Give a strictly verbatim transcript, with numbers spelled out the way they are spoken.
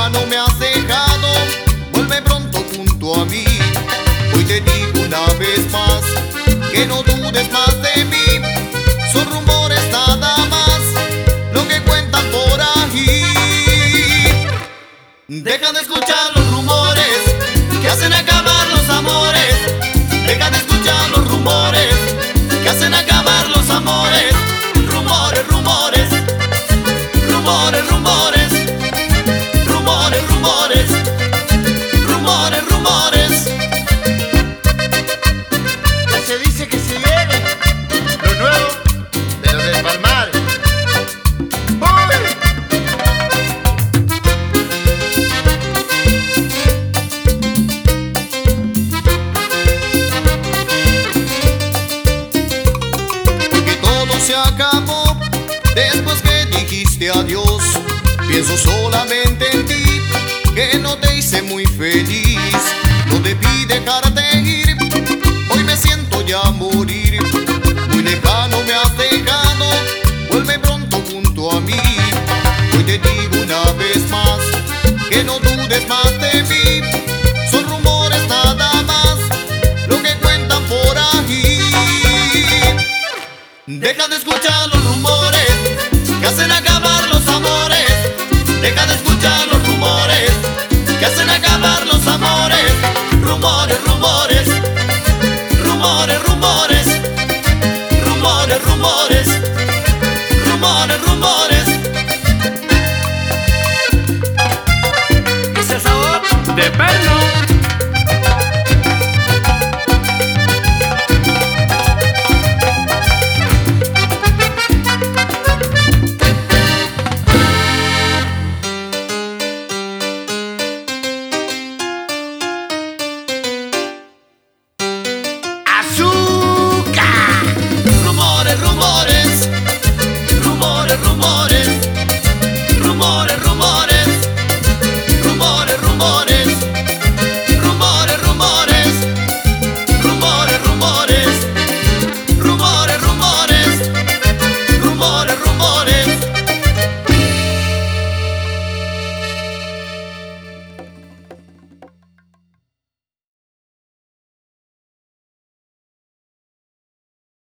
lejano me has dejado, vuelve pronto junto a mí. Hoy te digo una vez más, que no dudes más de mí. Son rumores nada más, lo que cuentan por ahí. Deja de escuchar los rumores, que hacen acabar los amores. Deja de escuchar los rumores, que hacen acabar los amores. Rumores, rumores, rumores, rumores, rumores, rumores, rumores, rumores. Ya se dice que se viene lo nuevo de los del Palmar. ¡Uy! Que todo se acabó después que dijiste adiós. Pienso solamente en ti, que no te hice muy feliz. No debí dejarte ir, hoy me siento ya morir. Muy lejano me has dejado.